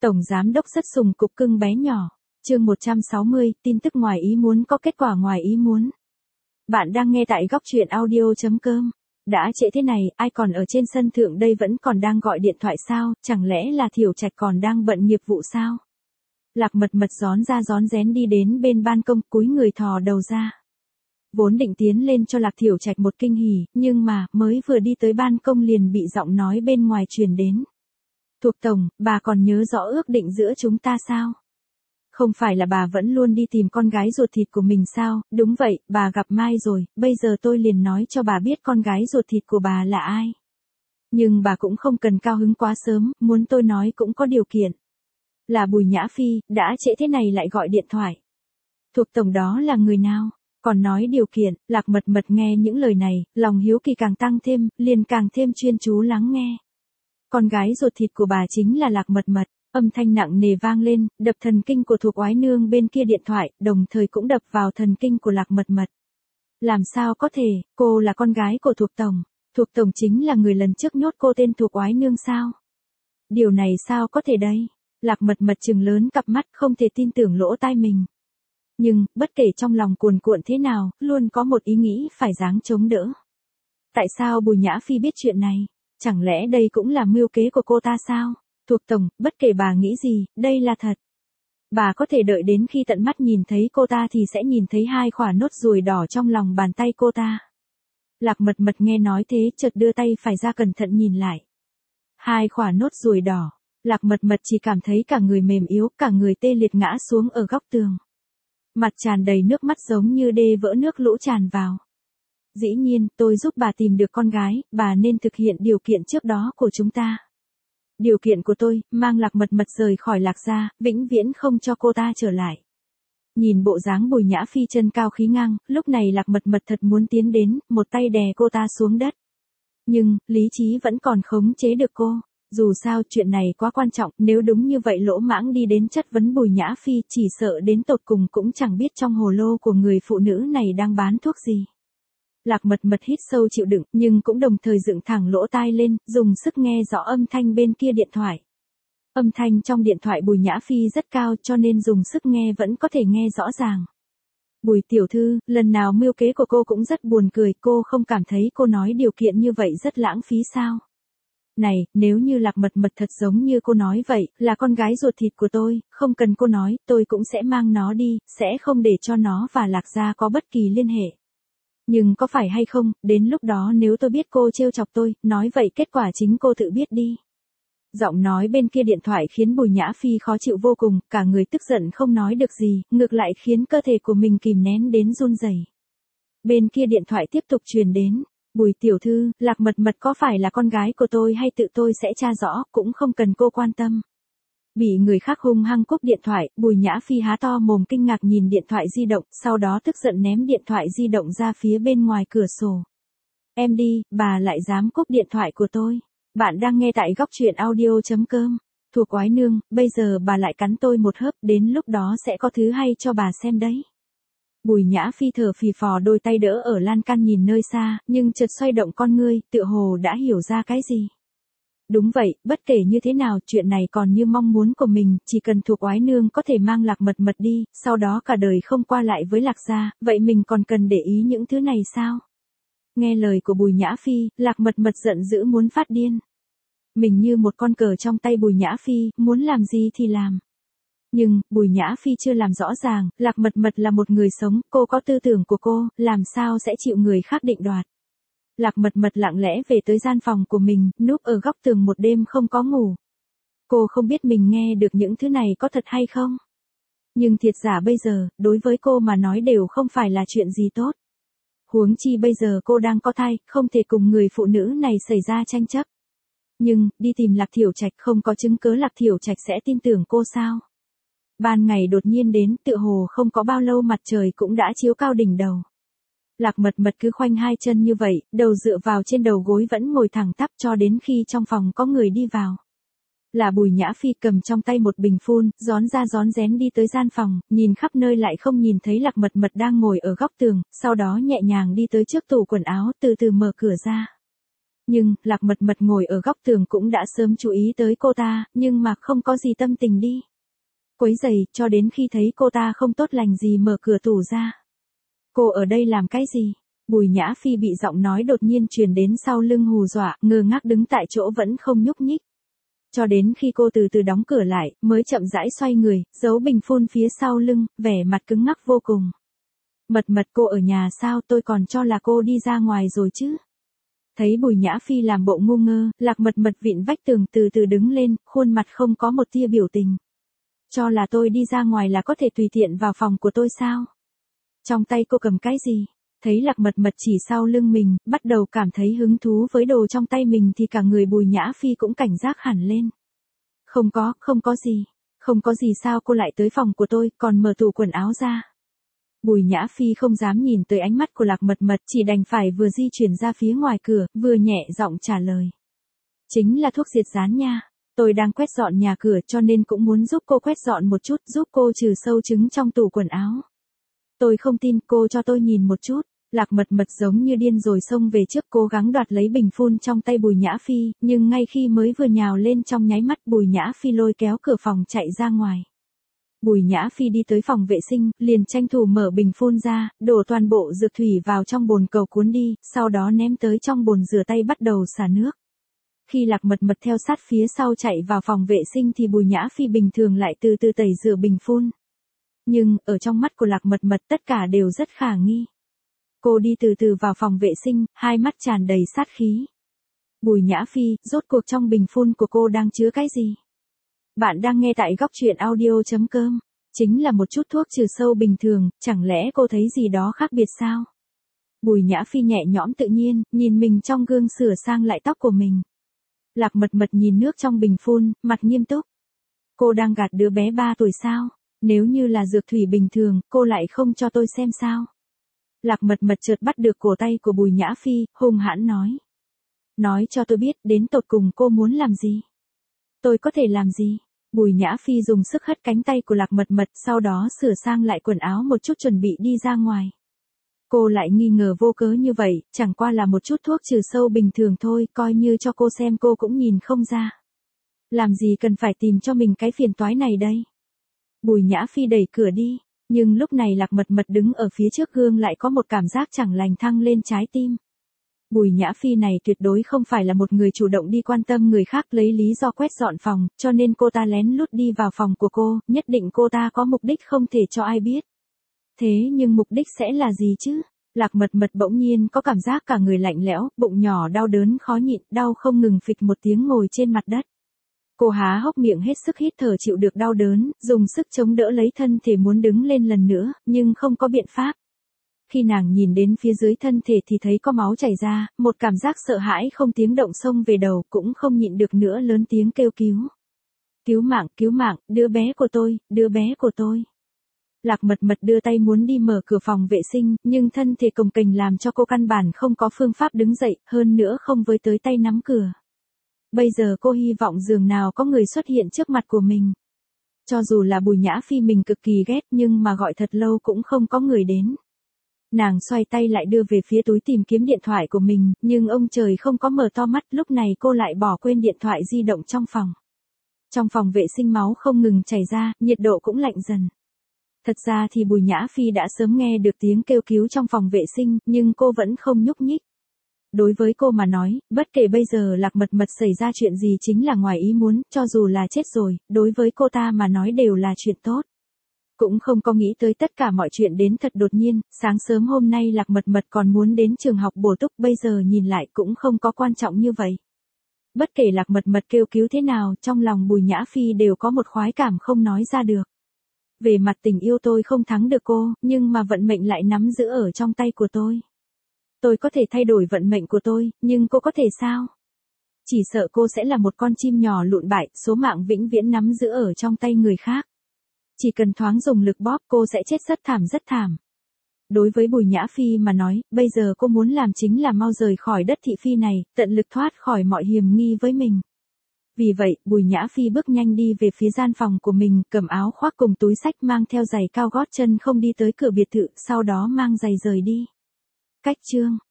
Tổng giám đốc rất sùng cục cưng bé nhỏ. Chương 160, tin tức ngoài ý muốn có kết quả ngoài ý muốn. Bạn đang nghe tại góc truyện audio.com. Đã trễ thế này, ai còn ở trên sân thượng đây vẫn còn đang gọi điện thoại sao, chẳng lẽ là Thiểu Trạch còn đang bận nghiệp vụ sao? Lạc Mật Mật rón ra rón rén đi đến bên ban công, cúi người thò đầu ra. Vốn định tiến lên cho Lạc Thiểu Trạch một kinh hỉ, nhưng mà, mới vừa đi tới ban công liền bị giọng nói bên ngoài truyền đến. Thuộc tổng, bà còn nhớ rõ ước định giữa chúng ta sao? Không phải là bà vẫn luôn đi tìm con gái ruột thịt của mình sao? Đúng vậy, bà gặp Mai rồi, bây giờ tôi liền nói cho bà biết con gái ruột thịt của bà là ai. Nhưng bà cũng không cần cao hứng quá sớm, muốn tôi nói cũng có điều kiện. Là Bùi Nhã Phi, đã trễ thế này lại gọi điện thoại. Thuộc tổng đó là người nào? Còn nói điều kiện, Lạc Mật Mật nghe những lời này, lòng hiếu kỳ càng tăng thêm, liền càng thêm chuyên chú lắng nghe. Con gái ruột thịt của bà chính là Lạc Mật Mật, âm thanh nặng nề vang lên, đập thần kinh của Thuộc Oái Nương bên kia điện thoại, đồng thời cũng đập vào thần kinh của Lạc Mật Mật. Làm sao có thể, cô là con gái của Thuộc tổng, Thuộc tổng chính là người lần trước nhốt cô tên Thuộc Oái Nương sao? Điều này sao có thể đây? Lạc Mật Mật trừng lớn cặp mắt không thể tin tưởng lỗ tai mình. Nhưng, bất kể trong lòng cuồn cuộn thế nào, luôn có một ý nghĩ phải dáng chống đỡ. Tại sao Bùi Nhã Phi biết chuyện này? Chẳng lẽ đây cũng là mưu kế của cô ta sao? Thuộc tổng, bất kể bà nghĩ gì, đây là thật. Bà có thể đợi đến khi tận mắt nhìn thấy cô ta thì sẽ nhìn thấy 2 khỏa nốt ruồi đỏ trong lòng bàn tay cô ta. Lạc Mật Mật nghe nói thế chợt đưa tay phải ra cẩn thận nhìn lại. 2 khỏa nốt ruồi đỏ. Lạc Mật Mật chỉ cảm thấy cả người mềm yếu, cả người tê liệt ngã xuống ở góc tường. Mặt tràn đầy nước mắt giống như đê vỡ nước lũ tràn vào. Dĩ nhiên, tôi giúp bà tìm được con gái, bà nên thực hiện điều kiện trước đó của chúng ta. Điều kiện của tôi, mang Lạc Mật Mật rời khỏi Lạc gia, vĩnh viễn không cho cô ta trở lại. Nhìn bộ dáng Bùi Nhã Phi chân cao khí ngang, lúc này Lạc Mật Mật thật muốn tiến đến, một tay đè cô ta xuống đất. Nhưng, lý trí vẫn còn khống chế được cô. Dù sao chuyện này quá quan trọng, nếu đúng như vậy lỗ mãng đi đến chất vấn Bùi Nhã Phi chỉ sợ đến tột cùng cũng chẳng biết trong hồ lô của người phụ nữ này đang bán thuốc gì. Lạc Mật Mật hít sâu chịu đựng, nhưng cũng đồng thời dựng thẳng lỗ tai lên, dùng sức nghe rõ âm thanh bên kia điện thoại. Âm thanh trong điện thoại Bùi Nhã Phi rất cao cho nên dùng sức nghe vẫn có thể nghe rõ ràng. Bùi tiểu thư, lần nào mưu kế của cô cũng rất buồn cười, cô không cảm thấy cô nói điều kiện như vậy rất lãng phí sao? Này, nếu như Lạc Mật Mật thật giống như cô nói vậy, là con gái ruột thịt của tôi, không cần cô nói, tôi cũng sẽ mang nó đi, sẽ không để cho nó và Lạc gia có bất kỳ liên hệ. Nhưng có phải hay không, đến lúc đó nếu tôi biết cô trêu chọc tôi, nói vậy kết quả chính cô tự biết đi. Giọng nói bên kia điện thoại khiến Bùi Nhã Phi khó chịu vô cùng, cả người tức giận không nói được gì, ngược lại khiến cơ thể của mình kìm nén đến run rẩy. Bên kia điện thoại tiếp tục truyền đến. Bùi tiểu thư, Lạc Mật Mật có phải là con gái của tôi hay tự tôi sẽ tra rõ, cũng không cần cô quan tâm. Bị người khác hung hăng cúp điện thoại, Bùi Nhã Phi há to mồm kinh ngạc nhìn điện thoại di động, sau đó tức giận ném điện thoại di động ra phía bên ngoài cửa sổ. Em đi, bà lại dám cúp điện thoại của tôi. Bạn đang nghe tại góc truyện audio.com. Thuộc Oái Nương, bây giờ bà lại cắn tôi một hớp, đến lúc đó sẽ có thứ hay cho bà xem đấy. Bùi Nhã Phi thở phì phò đôi tay đỡ ở lan can nhìn nơi xa, nhưng chợt xoay động con ngươi, tựa hồ đã hiểu ra cái gì. Đúng vậy, bất kể như thế nào, chuyện này còn như mong muốn của mình, chỉ cần Thuộc Oái Nương có thể mang Lạc Mật Mật đi, sau đó cả đời không qua lại với Lạc gia, vậy mình còn cần để ý những thứ này sao? Nghe lời của Bùi Nhã Phi, Lạc Mật Mật giận dữ muốn phát điên. Mình như một con cờ trong tay Bùi Nhã Phi, muốn làm gì thì làm. Nhưng, Bùi Nhã Phi chưa làm rõ ràng, Lạc Mật Mật là một người sống, cô có tư tưởng của cô, làm sao sẽ chịu người khác định đoạt. Lạc Mật Mật lặng lẽ về tới gian phòng của mình, núp ở góc tường một đêm không có ngủ. Cô không biết mình nghe được những thứ này có thật hay không. Nhưng thiệt giả bây giờ, đối với cô mà nói đều không phải là chuyện gì tốt. Huống chi bây giờ cô đang có thai, không thể cùng người phụ nữ này xảy ra tranh chấp. Nhưng, đi tìm Lạc Thiểu Trạch không có chứng cớ Lạc Thiểu Trạch sẽ tin tưởng cô sao? Ban ngày đột nhiên đến, tựa hồ không có bao lâu mặt trời cũng đã chiếu cao đỉnh đầu. Lạc Mật Mật cứ khoanh 2 chân như vậy, đầu dựa vào trên đầu gối vẫn ngồi thẳng tắp cho đến khi trong phòng có người đi vào. Là Bùi Nhã Phi cầm trong tay một bình phun, rón ra rón rén đi tới gian phòng, nhìn khắp nơi lại không nhìn thấy Lạc Mật Mật đang ngồi ở góc tường, sau đó nhẹ nhàng đi tới trước tủ quần áo, từ từ mở cửa ra. Nhưng, Lạc Mật Mật ngồi ở góc tường cũng đã sớm chú ý tới cô ta, nhưng mà không có gì tâm tình đi quấy rầy, cho đến khi thấy cô ta không tốt lành gì mở cửa tủ ra. Cô ở đây làm cái gì? Bùi Nhã Phi bị giọng nói đột nhiên truyền đến sau lưng hù dọa, ngơ ngác đứng tại chỗ vẫn không nhúc nhích. Cho đến khi cô từ từ đóng cửa lại, mới chậm rãi xoay người, giấu bình phun phía sau lưng, vẻ mặt cứng ngắc vô cùng. Mật Mật, cô ở nhà sao? Tôi còn cho là cô đi ra ngoài rồi chứ. Thấy Bùi Nhã Phi làm bộ ngu ngơ, Lạc Mật Mật vịn vách tường từ từ đứng lên, khuôn mặt không có một tia biểu tình. Cho là tôi đi ra ngoài là có thể tùy tiện vào phòng của tôi sao? Trong tay cô cầm cái gì? Thấy Lạc Mật Mật chỉ sau lưng mình, bắt đầu cảm thấy hứng thú với đồ trong tay mình thì cả người Bùi Nhã Phi cũng cảnh giác hẳn lên. Không có gì. Không có gì sao cô lại tới phòng của tôi, còn mở tủ quần áo ra. Bùi Nhã Phi không dám nhìn tới ánh mắt của Lạc Mật Mật, chỉ đành phải vừa di chuyển ra phía ngoài cửa, vừa nhẹ giọng trả lời. Chính là thuốc diệt dán nha. Tôi đang quét dọn nhà cửa cho nên cũng muốn giúp cô quét dọn một chút, giúp cô trừ sâu trứng trong tủ quần áo. Tôi không tin, cô cho tôi nhìn một chút. Lạc Mật Mật giống như điên rồi xông về trước, cố gắng đoạt lấy bình phun trong tay Bùi Nhã Phi, nhưng ngay khi mới vừa nhào lên trong nháy mắt Bùi Nhã Phi lôi kéo cửa phòng chạy ra ngoài. Bùi Nhã Phi đi tới phòng vệ sinh, liền tranh thủ mở bình phun ra, đổ toàn bộ dược thủy vào trong bồn cầu cuốn đi, sau đó ném tới trong bồn rửa tay bắt đầu xả nước. Khi Lạc Mật Mật theo sát phía sau chạy vào phòng vệ sinh thì Bùi Nhã Phi bình thường lại từ từ tẩy rửa bình phun. Nhưng, ở trong mắt của Lạc Mật Mật tất cả đều rất khả nghi. Cô đi từ từ vào phòng vệ sinh, hai mắt tràn đầy sát khí. Bùi Nhã Phi, rốt cuộc trong bình phun của cô đang chứa cái gì? Bạn đang nghe tại góc truyện audio.com. Chính là một chút thuốc trừ sâu bình thường, chẳng lẽ cô thấy gì đó khác biệt sao? Bùi Nhã Phi nhẹ nhõm tự nhiên, nhìn mình trong gương sửa sang lại tóc của mình. Lạc Mật Mật nhìn nước trong bình phun, mặt nghiêm túc. Cô đang gạt đứa bé 3 tuổi sao? Nếu như là dược thủy bình thường, cô lại không cho tôi xem sao? Lạc Mật Mật chợt bắt được cổ tay của Bùi Nhã Phi, hung hãn nói. Nói cho tôi biết, đến tột cùng cô muốn làm gì? Tôi có thể làm gì? Bùi Nhã Phi dùng sức hất cánh tay của Lạc Mật Mật, sau đó sửa sang lại quần áo một chút chuẩn bị đi ra ngoài. Cô lại nghi ngờ vô cớ như vậy, chẳng qua là một chút thuốc trừ sâu bình thường thôi, coi như cho cô xem cô cũng nhìn không ra. Làm gì cần phải tìm cho mình cái phiền toái này đây? Bùi Nhã Phi đẩy cửa đi, nhưng lúc này Lạc Mật Mật đứng ở phía trước gương lại có một cảm giác chẳng lành thăng lên trái tim. Bùi Nhã Phi này tuyệt đối không phải là một người chủ động đi quan tâm người khác lấy lý do quét dọn phòng, cho nên cô ta lén lút đi vào phòng của cô, nhất định cô ta có mục đích không thể cho ai biết. Thế nhưng mục đích sẽ là gì chứ? Lạc Mật Mật bỗng nhiên có cảm giác cả người lạnh lẽo, bụng nhỏ đau đớn khó nhịn, đau không ngừng phịch một tiếng ngồi trên mặt đất. Cô há hốc miệng hết sức hít thở chịu được đau đớn, dùng sức chống đỡ lấy thân thể muốn đứng lên lần nữa, nhưng không có biện pháp. Khi nàng nhìn đến phía dưới thân thể thì thấy có máu chảy ra, một cảm giác sợ hãi không tiếng động xông về đầu, cũng không nhịn được nữa lớn tiếng kêu cứu. Cứu mạng, đứa bé của tôi, đứa bé của tôi. Lạc Mật Mật đưa tay muốn đi mở cửa phòng vệ sinh, nhưng thân thể cồng kềnh làm cho cô căn bản không có phương pháp đứng dậy, hơn nữa không với tới tay nắm cửa. Bây giờ cô hy vọng dường nào có người xuất hiện trước mặt của mình. Cho dù là Bùi Nhã Phi mình cực kỳ ghét nhưng mà gọi thật lâu cũng không có người đến. Nàng xoay tay lại đưa về phía túi tìm kiếm điện thoại của mình, nhưng ông trời không có mở to mắt, lúc này cô lại bỏ quên điện thoại di động trong phòng. Trong phòng vệ sinh máu không ngừng chảy ra, nhiệt độ cũng lạnh dần. Thật ra thì Bùi Nhã Phi đã sớm nghe được tiếng kêu cứu trong phòng vệ sinh, nhưng cô vẫn không nhúc nhích. Đối với cô mà nói, bất kể bây giờ Lạc Mật Mật xảy ra chuyện gì chính là ngoài ý muốn, cho dù là chết rồi, đối với cô ta mà nói đều là chuyện tốt. Cũng không có nghĩ tới tất cả mọi chuyện đến thật đột nhiên, sáng sớm hôm nay Lạc Mật Mật còn muốn đến trường học bổ túc, bây giờ nhìn lại cũng không có quan trọng như vậy. Bất kể Lạc Mật Mật kêu cứu thế nào, trong lòng Bùi Nhã Phi đều có một khoái cảm không nói ra được. Về mặt tình yêu tôi không thắng được cô, nhưng mà vận mệnh lại nắm giữ ở trong tay của tôi. Tôi có thể thay đổi vận mệnh của tôi, nhưng cô có thể sao? Chỉ sợ cô sẽ là một con chim nhỏ lụn bại, số mạng vĩnh viễn nắm giữ ở trong tay người khác. Chỉ cần thoáng dùng lực bóp cô sẽ chết rất thảm rất thảm. Đối với Bùi Nhã Phi mà nói, bây giờ cô muốn làm chính là mau rời khỏi đất thị phi này, tận lực thoát khỏi mọi hiểm nghi với mình. Vì vậy, Bùi Nhã Phi bước nhanh đi về phía gian phòng của mình, cầm áo khoác cùng túi xách mang theo giày cao gót chân không đi tới cửa biệt thự, sau đó mang giày rời đi. Cách chương